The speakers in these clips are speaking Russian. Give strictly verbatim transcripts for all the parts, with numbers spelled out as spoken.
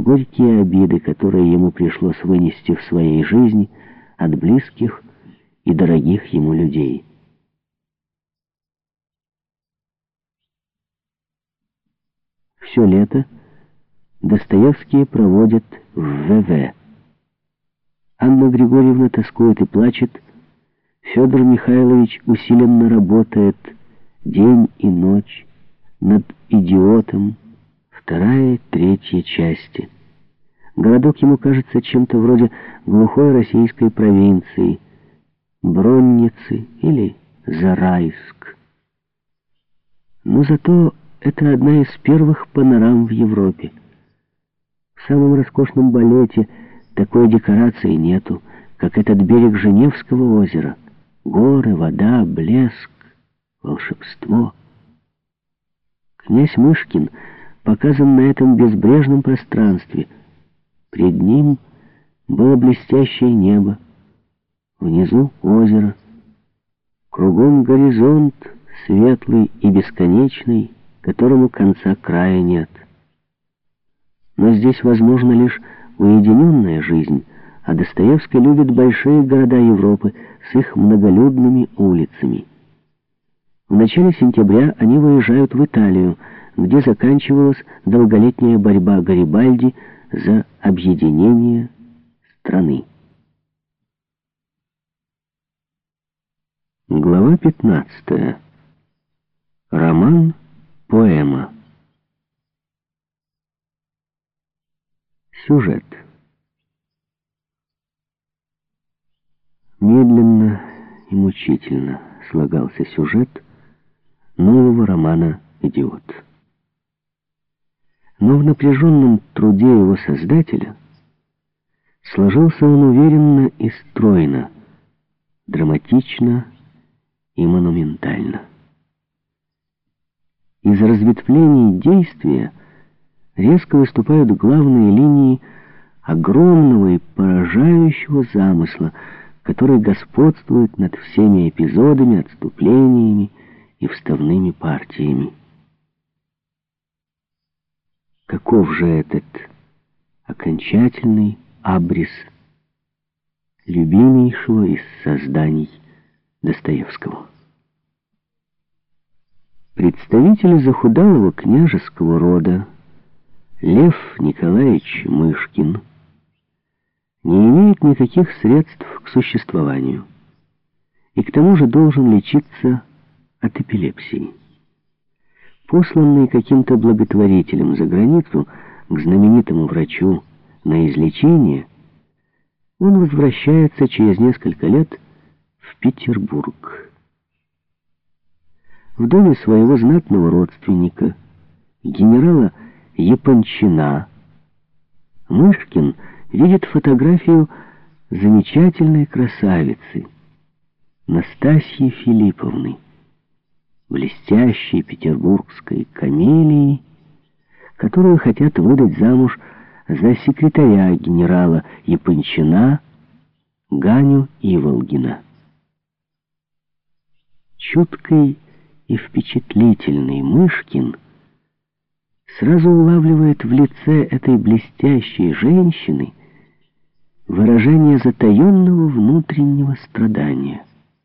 горькие обиды, которые ему пришлось вынести в своей жизни от близких и дорогих ему людей. Все лето Достоевские проводят в ВВ. Анна Григорьевна тоскует и плачет, Федор Михайлович усиленно работает день и ночь над «Идиотом», вторая и третья части. Городок ему кажется чем-то вроде глухой российской провинции, Бронницы или Зарайск. Но зато это одна из первых панорам в Европе. В самом роскошном балете такой декорации нету, как этот берег Женевского озера. Горы, вода, блеск, волшебство. Князь Мышкин показан на этом безбрежном пространстве. Пред ним было блестящее небо, внизу озеро, кругом горизонт, светлый и бесконечный, которому конца края нет. Но здесь возможна лишь уединенная жизнь, а Достоевский любит большие города Европы с их многолюдными улицами. В начале сентября они выезжают в Италию, где заканчивалась долголетняя борьба Гарибальди за объединение страны. Глава пятнадцатая. Роман «Поэма». Сюжет. Медленно и мучительно слагался сюжет нового романа «Идиот». Но в напряженном труде его создателя сложился он уверенно и стройно, драматично и монументально. Из разветвлений действия резко выступают главные линии огромного и поражающего замысла, который господствует над всеми эпизодами, отступлениями и вставными партиями. Каков же этот окончательный абрис любимейшего из созданий Достоевского? Представители захудалого княжеского рода Лев Николаевич Мышкин не имеет никаких средств к существованию и к тому же должен лечиться от эпилепсии. Посланный каким-то благотворителем за границу к знаменитому врачу на излечение, он возвращается через несколько лет в Петербург. В доме своего знатного родственника, генерала Япончина, Мышкин видит фотографию замечательной красавицы Настасьи Филипповны, блестящей петербургской камелии, которую хотят выдать замуж за секретаря генерала Япончина Ганю Иволгина. Чуткий и впечатлительный Мышкин сразу улавливает в лице этой блестящей женщины выражение затаенного внутреннего страдания.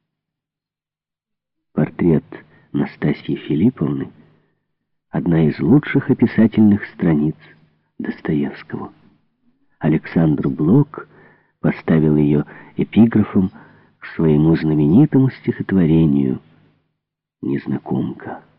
Портрет Настасьи Филипповны — одна из лучших описательных страниц Достоевского. Александр Блок поставил ее эпиграфом к своему знаменитому стихотворению «Незнакомка».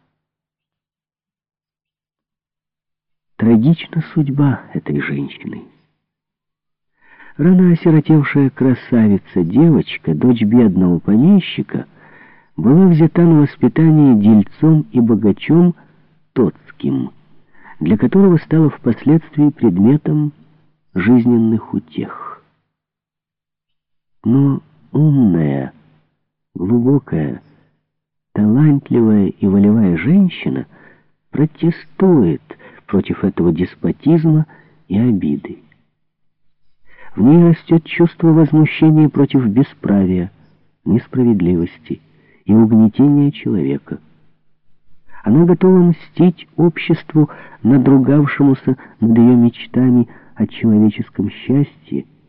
Трагична судьба этой женщины. Рано осиротевшая красавица-девочка, дочь бедного помещика, была взята на воспитание дельцом и богачом Тоцким, для которого стала впоследствии предметом жизненных утех. Но умная, глубокая, талантливая и волевая женщина протестует против этого деспотизма и обиды. В ней растет чувство возмущения против бесправия, несправедливости и угнетения человека. Она готова мстить обществу, надругавшемуся над ее мечтами о о человеческом счастье,